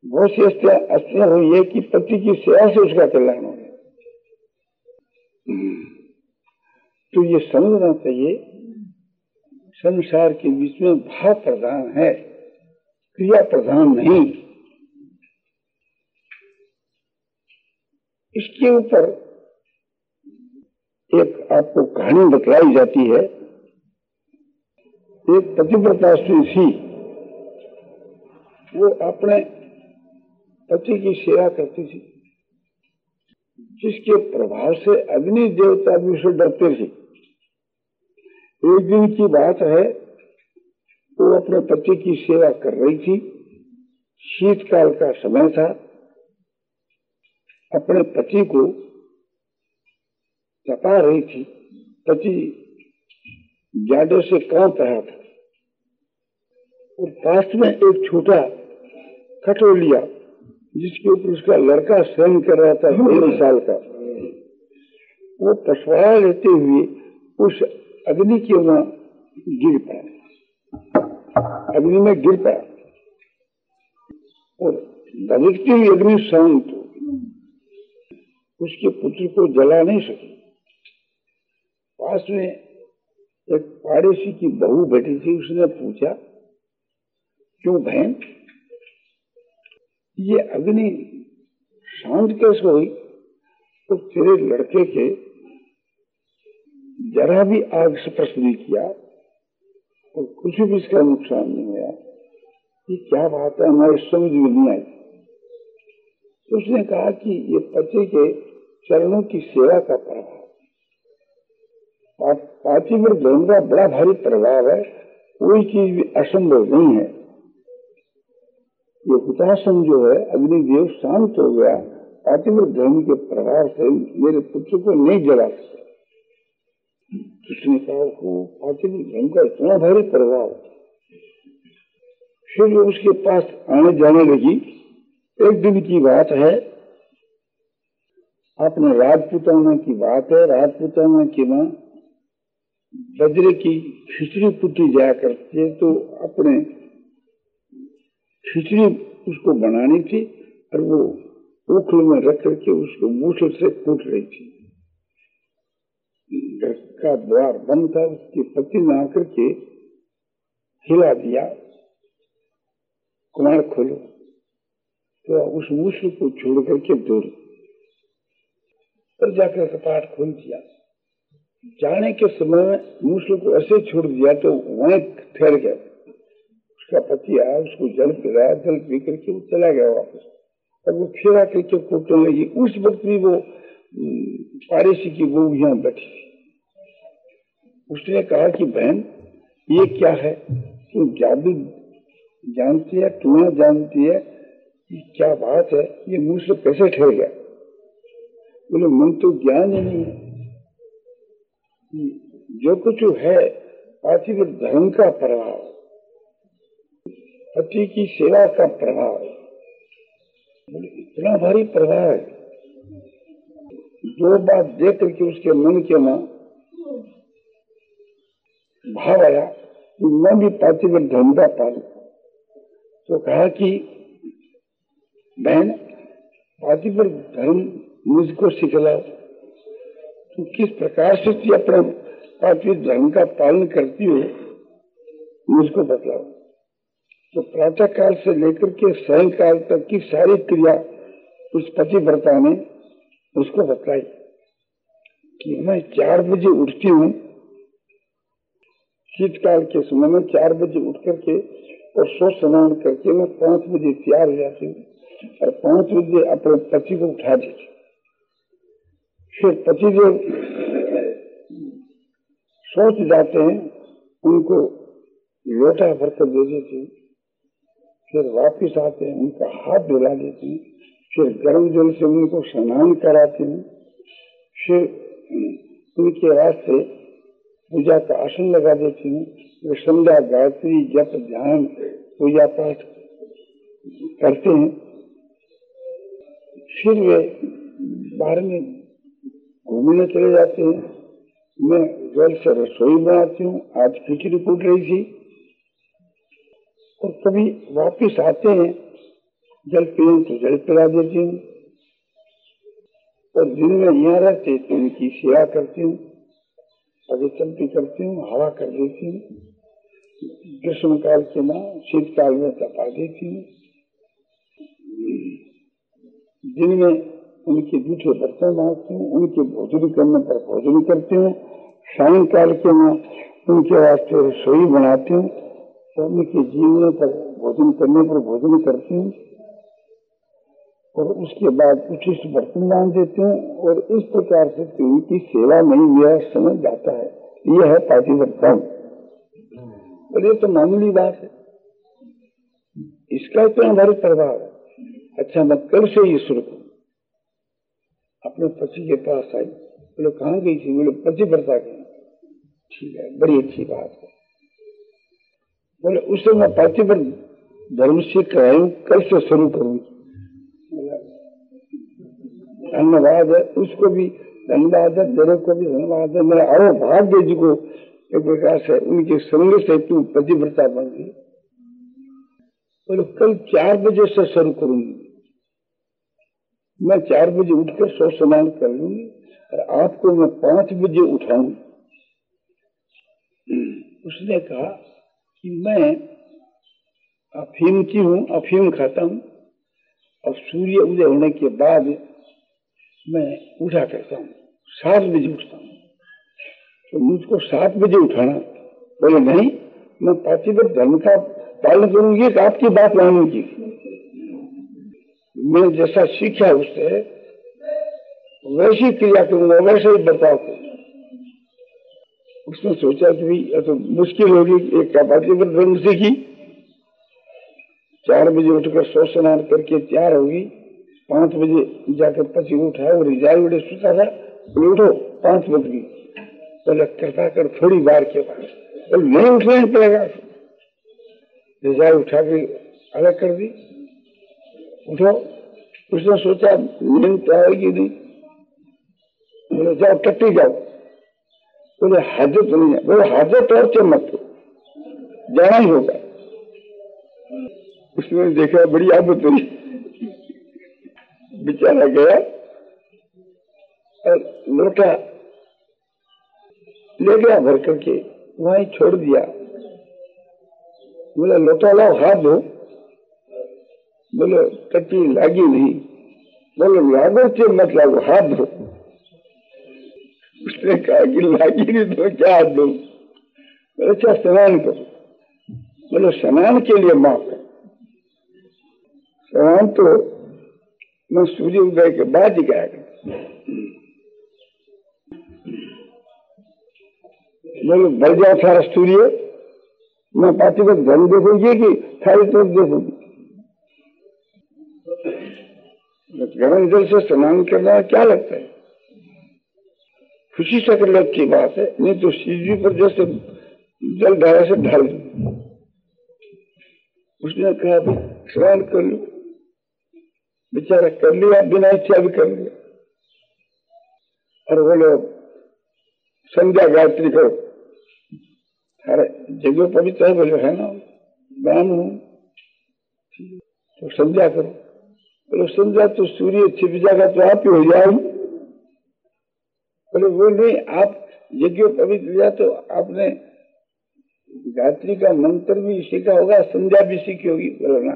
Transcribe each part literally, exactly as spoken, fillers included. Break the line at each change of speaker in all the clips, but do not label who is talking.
बहुत सी अस्थियां हुई है कि पति की सेवा से उसका कल्याण हो गया। तो ये समझना चाहिए संसार के बीच में भाव प्रधान है, क्रिया प्रधान नहीं। इसके ऊपर एक आपको कहानी बतलाई जाती है। एक पतिव्रता स्त्री थी, वो अपने पति की सेवा करती थी, जिसके प्रभाव से अग्नि देवता भी उसे डरते थे। एक दिन की बात है, वो अपने पति की सेवा कर रही थी, शीतकाल का समय था। अपने पति को तपा रही थी, पति जाड़े से कांप रहा था और पास में एक छोटा खटोलिया जिसके ऊपर उसका लड़का सहन कर रहा था एक साल का, वो पछवाड़ा लेते हुए उस अग्नि के वहां गिर पड़ा, अग्नि में गिर पड़ा और धधकती हुई अग्नि शांत हो गई, उसके पुत्र को जला नहीं सकी। पास में एक पड़ोसी की बहू बैठी थी, उसने पूछा, क्यों बहन, ये अग्नि शांत कैसे हुई? तो तेरे लड़के के जरा भी आग स्पर्श नहीं किया और कुछ भी इसका नुकसान नहीं हुआ। ये क्या बात है, हमारे समझ में नहीं आई। तो उसने कहा कि ये पति के चरणों की सेवा का प्रभाव, पातिव्रत धर्म का बड़ा भारी प्रभाव है, कोई चीज भी असंभव नहीं है। ये हुतासन जो है, अग्निदेव शांत हो गया, पातिव्रत धर्म के प्रभाव से मेरे पुत्र को नहीं जला सका। उसने कहा को पातिव्रत धर्म का इतना भारी प्रभाव। फिर उसके पास आने जाने लगी। एक दिन की बात है, अपने राजपुताना की बात है। राजपुताना की मां बजरे की खिचड़ी कुटी जाया करती है, तो अपने खिचड़ी उसको बनानी थी और वो उखल में रख करके उसको मूसल से कूट रही थी। घर का द्वार बंद था, उसके पति ने आकर के हिला दिया, कुमार खोलो, तो उस मूसल को छोड़ करके दूर पर जाकर कपाट खोल दिया। जाने के समय में मूसल को ऐसे छोड़ दिया तो वहीं ठहर गया। उसका पति आया, उसको जल पिलाया, जल पी करके वो चला गया वापस। तब वो फिर आकर के कूटने लगी। उस वक्त भी वो पाड़ेसी की बहू यहाँ बैठी थी। उसने कहा कि बहन, ये क्या है, तू जादू जानती है, टूना जानती है, ये क्या बात है, ये मुंह से कैसे ठहर गया? बोले, मन तो ज्ञान ही नहीं है, जो कुछ है पातिव्रत धर्म का प्रभाव, पति की सेवा का प्रभाव। बोले, इतना भारी प्रभाव है। दो बात देख करके उसके मन के में भाव आया कि मैं भी पातिव्रत धर्म का पालन। तो कहा कि बहन, पातिव्रत धर्म मुझको सिखलाओ, तो किस प्रकार से तू अपने पातिव्रत धर्म का पालन करती हो, मुझको बतलाओ। तो प्रातः काल से लेकर के सायंकाल तक की सारी क्रिया उस पतिव्रता ने उसको बतलाई कि मैं चार बजे उठती हूँ, शीतकाल के समय में चार बजे उठ करके और सो स्नान करके मैं पांच बजे तैयार हो जाती हूँ और पांच बजे अपने पति को उठा देती। फिर पति जो सोच जाते हैं, उनको लोटा भरकर दे देती हूँ। फिर वापिस आते हैं, उनका हाथ धुला देती हूँ। फिर गर्म जल से उनको स्नान कराती हूँ। फिर उनके वास्ते पूजा का आसन लगा देती हूँ। वे संध्या गायत्री जप ध्यान पूजा पाठ करते हैं। फिर वे बाहर में घूमने चले जाते हैं। मैं जल से रसोई बनाती हूँ। आज खिचड़ी कूट रही थी। और कभी वापिस आते हैं जल पीएं तो जल पिला देती हूँ, और दिन में यहाँ रहते तो उनकी सेवा करती हूँ, आगे चलती करती हूँ, हवा कर देती हूँ, ग्रीष्म काल के ना शीतकाल में तपा देती हूँ। दिन में उनके जूठे बर्तन मारती हूँ, उनके भोजन करने पर भोजन करती हूँ, सायंकाल के मैं उनके वास्ते रसोई बनाती हूँ, और उनके जीवन पर भोजन करने पर भोजन करती हूँ, और उसके बाद उचित बर्तन बांध देती हूँ, और इस प्रकार से उनकी सेवा में मेरा समय जाता है। यह है पातिव्रत धर्म। और ये तो मामूली बात है, इसका इतना भारी प्रभाव है। अच्छा, मैं कल से ही शुरू करूँ। अपने पति के पास आई, बोले कहाँ गई थी? बोले पतिव्रता गई। ठीक है, बड़ी अच्छी बात है। बोले उससे मैं पातिव्रत धर्म से कराऊं, कल से शुरू करूंगी। धन्यवाद है, उसको भी धन्यवाद है, तेरे को भी धन्यवाद है। मेरा अरो भाग्य जी को एक प्रकार से उनके संग से तू पतिव्रता बन गई। बोले कल चार बजे से शुरू करूंगी, मैं चार बजे उठकर सौ स्नान कर लूंगी, और आपको मैं पांच बजे उठाऊंगी। उसने कहा कि मैं अफीम की हूँ, अफीम खाता हूँ, और सूर्य उदय होने के बाद मैं उठा करता हूँ, सात बजे उठता हूँ, तो मुझको सात बजे उठाना। बोले नहीं, मैं पातिव्रत धर्म का पालन करूंगी, आपकी बात मानूंगी। मैं जैसा सीखा उससे वैसी क्रिया करूंगा, वैसे ही बर्ताव करूंगा। उसने सोचा कि भाई तो मुश्किल होगी, एक पातिव्रत धर्म सीखी, चार बजे उठकर सौ स्नान करके तैयार होगी, पांच बजे जाकर पति उठा, और रिजाई उड़े सुता था, उठो पांच बज गई। बोले कृपा कर थोड़ी बार के बाद, बोले नहीं उठना ही पड़ेगा। रिजाई उठा के अलग कर दी, उठो। उसने सोचा नींद तो आएगी नहीं, बोले जाओ टट्टी जाओ। बोले हाजत नहीं है। बोले हाजत और से मत जाना ही होगा। उसने देखा बड़ी आदत हुई, बेचारा गया और लोटा ले गया भर करके, वहीं छोड़ दिया। बोले लोटा लाओ, हाथ धो। बोले टट्टी लागी नहीं। बोले लागो से मत लागो, हाथ धो। उसने कहा कि लागी नहीं तो क्या हाथ धो? अच्छा स्नान करो। बोले स्नान के लिए माफ कर। स्नान तो मैं सूर्य उदय के बाद ही गया। बोले बढ़ जाओ सारा सूर्य, मैं पातिव्रत धर्म देखूंगी कि सारी तरफ देखूंगी। गरम जल से स्नान करना क्या लगता है? खुशी से कर लगती बात है, नहीं तो सीधी पर जैसे जल धारा से ढाल। उसने कहा स्नान कर लो। बेचारा कर लिया, बिना इच्छा भी कर लिया। और बोलो संध्या गायत्री करो। अरे जगह पवित्र है, बोले है ना, ब्राह्मण हूं तो संध्या करो। बोलो संध्या तो सूर्य छिप जाएगा तो आप ही हो जाओ। बोले वो नहीं, आप यज्ञ पवित्र लिया तो आपने गायत्री का मंत्र भी सीखा होगा, संध्या भी सीखी होगी। बोलो ना,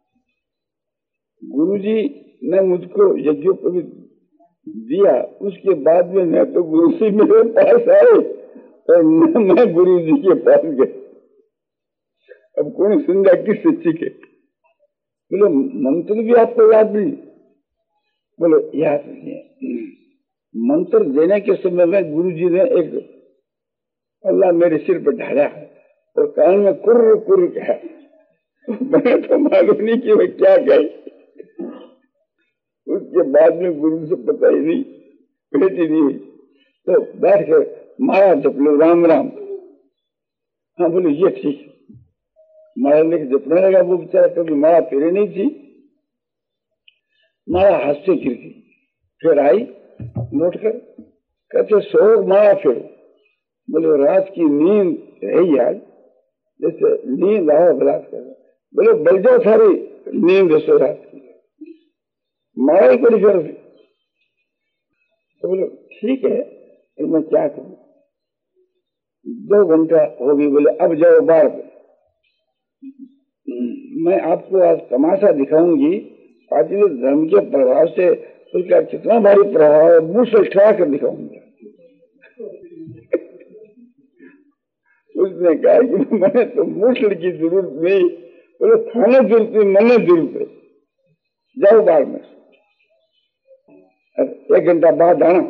गुरुजी ने मुझको यज्ञ पवित्र दिया, उसके बाद में मैं तो गुरु जी मेरे पास आए और न मैं गुरु जी के पास गए। अब कौन संध्या किससे सीखे? बोलो मंत्र भी आपको याद नहीं? बोलो याद नहीं है। मंत्र देने के समय में गुरु जी ने एक अल्लाह मेरे सिर पर ढाला और कान में कुर्र कुर्र कहा। मैंने तो मालूम नहीं कि मैं क्या कही। उसके बाद में गुरु से पता ही नहीं, बेटी नहीं हुई। तो बैठ कर मारा जप लो, राम राम। हाँ बोले ये ठीक। मारा लेके जपने लगा। वो बेचारा कभी मारा फेरे नहीं थी, मारा हाथ से गिर गई। फिर आई लौट कर, कहते सो मारा फिर। बोले रात की नींद रही यार, जैसे नींद आओ बलात् कर। बोले बल जाओ सारी नींद जैसे रात की। मारा ही कोई फर्ज। तो बोले ठीक है, फिर मैं क्या करूं? दो घंटा हो गई, बोले अब जाओ बाहर। मैं आपको आज तमाशा दिखाऊंगी, पार्थिव धर्म के प्रभाव से उसका कितना भारी प्रभाव है, मूसल ठा कर दिखाऊंगा। उसने कहा कि मैंने तो मूसल की जरूरत नहीं, बोले खाने जरूरत नहीं, मैंने जरूरत है, जाओ बाहर में। एक घंटा बाद आना,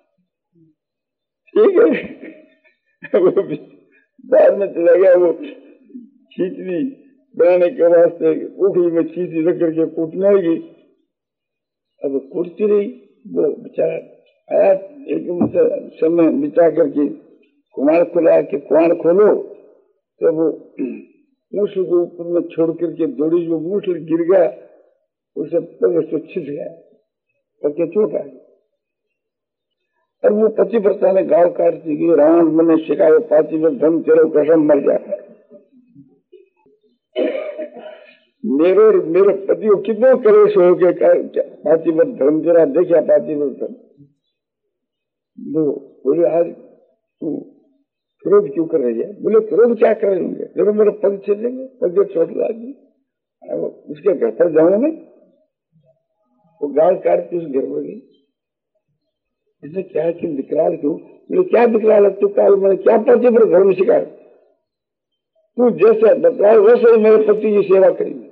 ठीक है। वो बाद में चला गया, वो खींचनी बनाने के वास्ते उखली में खींची रख करके कूटने लगी। अब कूटती रही, वो बेचारा आया एकदम समय बिता करके कुमार खुला कि कुमार खोलो, तो वो मूसल को ऊपर में छोड़ करके दौड़ी, जो मूसल गिर गया उसे पग से छिद गया, पक्के चोट आ गई। और वो पतिव्रता ने गाँव काटती गई, रावण मैंने शिकायो पातिव्रत धर्म तेरो कसम मर जाता। मेरे मेरे पति को कितना कलेश हो गया, पातिव्रत धर्म तेरा देखा, पातिव्रत धर्म। बोले आज तू क्रोध क्यों कर रही है? बोले क्रोध क्या करेंगे, देखो मेरे पग छिलेंगे, पग चोट लगी, उसके घर पर जाऊं मैं। वो गाल काट के उस घर में गई। इसने क्या कि विकराल क्यों? बोले क्या विकराल है तू? काल मैंने क्या पति पर घर में सिखाया? तू जैसे बतलाए वैसे ही मेरे पति की सेवा करेंगे।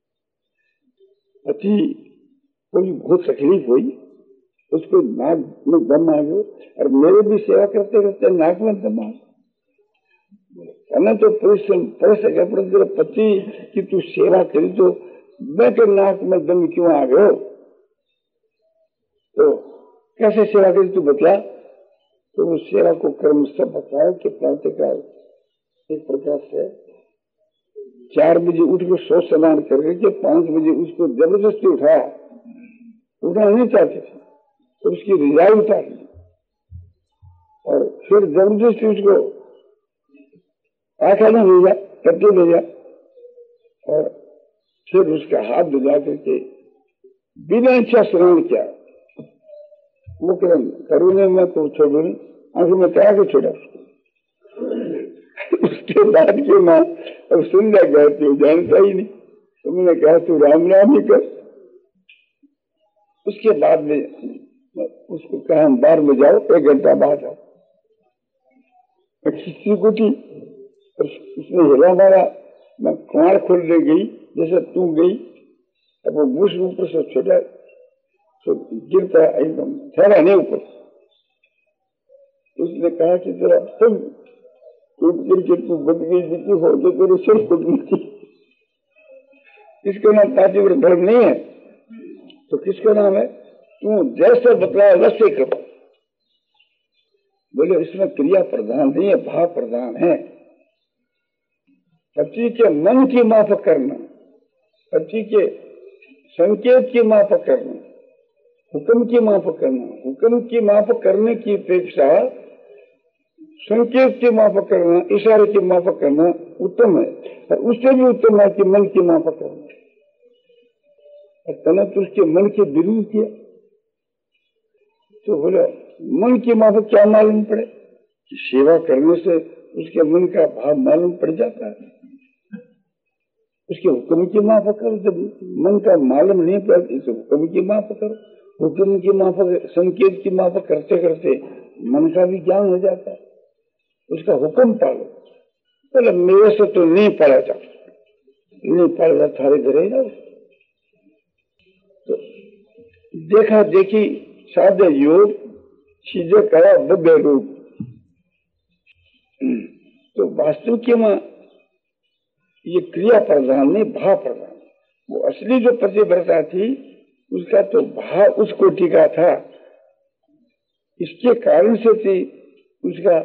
पति को बहुत तकलीफ हुई, उसको नाक में दम आ गया, और मेरे भी सेवा करते करते नाक में दम आ गया। तो परिश्रम पड़ सके, पर तेरे पति की तू सेवा करी तो मैं के नाक में दम क्यों आ गयो? तो कैसे सेवा करी तू बतला। तो उस सेवा को कर्म से बताया कि प्रातःकाल एक प्रकार से चार बजे उठ के सौ स्नान करके पांच बजे उसको जबरदस्ती उठाया, उठाना नहीं चाहते थे, तो उसकी रिजाई उतार ली, और फिर जबरदस्ती उसको आखा में भेजा, कट्टे भेजा, और फिर उसका हाथ भिजा करके बिना इच्छा स्नान किया। वो करें करूने में तो छोड़ो नहीं, आंखों में कहा के छोड़ा उसको। उसके बाद की माँ अब सुंदर कहती हूँ, जानता ही नहीं, तो मैंने कहा तू राम राम ही कर। उसके बाद में उसको कहा हम बाहर में जाओ, एक घंटा बाद आओ। खिस्सी कुटी, उसने हिला मारा, मैं कुमार खोलने गई जैसे तू गई, अब वो मुझ ऊपर से छोटा तो गिरता एकदम ठहरा नहीं ऊपर। उसने कहा कि तेरा सब टूट गिर तू बच गई जितनी हो तो तेरे सिर फूटनी थी। इसका नाम पातिव्रत धर्म नहीं है, तो किसका नाम है? तू जैसे बतलाया वैसे करो। बोले इसमें क्रिया प्रधान नहीं है, भाव प्रधान है। पति के मन की माफक करना, पति के संकेत की माफक करना, हुक्म की माफक करना, हुक्म की माफक करने की अपेक्षा संकेत की माफक करना, इशारे की माफक करना उत्तम है। और उससे भी उत्तम है कि मन की माफक करना। और तने तो उसके मन के विरुद्ध किया, तो बोले मन की माफक क्या मालूम पड़े कि सेवा करने से उसके मन का भाव मालूम पड़ जाता है। उसके हुक्म की माफक करो, जब मन का मालूम नहीं पड़ता तो हुक्म की माफक करो। हुक्म की माफक, संकेत की माफक करते करते मन का भी ज्ञान हो जाता है, उसका हुक्म पालो। बोले मेरे से तो नहीं पढ़ा जाता, नहीं पढ़ा थारे घरे जाओ। तो देखा देखी साधे योग चीजें कहा भव्य रूप। तो वास्तविक में ये क्रिया प्रधान नहीं, भाव प्रधान। वो असली जो पतिव्रता थी उसका तो भाव उस कोटि का था, इसके कारण से थी उसका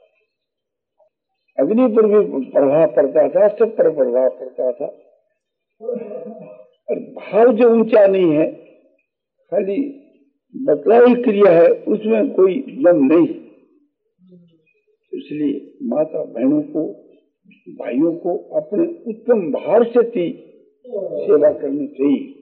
अग्नि पर भी प्रभाव पड़ता था, सब पर प्रभाव पड़ता था। और भाव जो ऊंचा नहीं है, खाली बतलाई क्रिया है, उसमें कोई दम नहीं। इसलिए माता बहनों को, भाइयों को अपने उत्तम भाव से सेवा करनी चाहिए।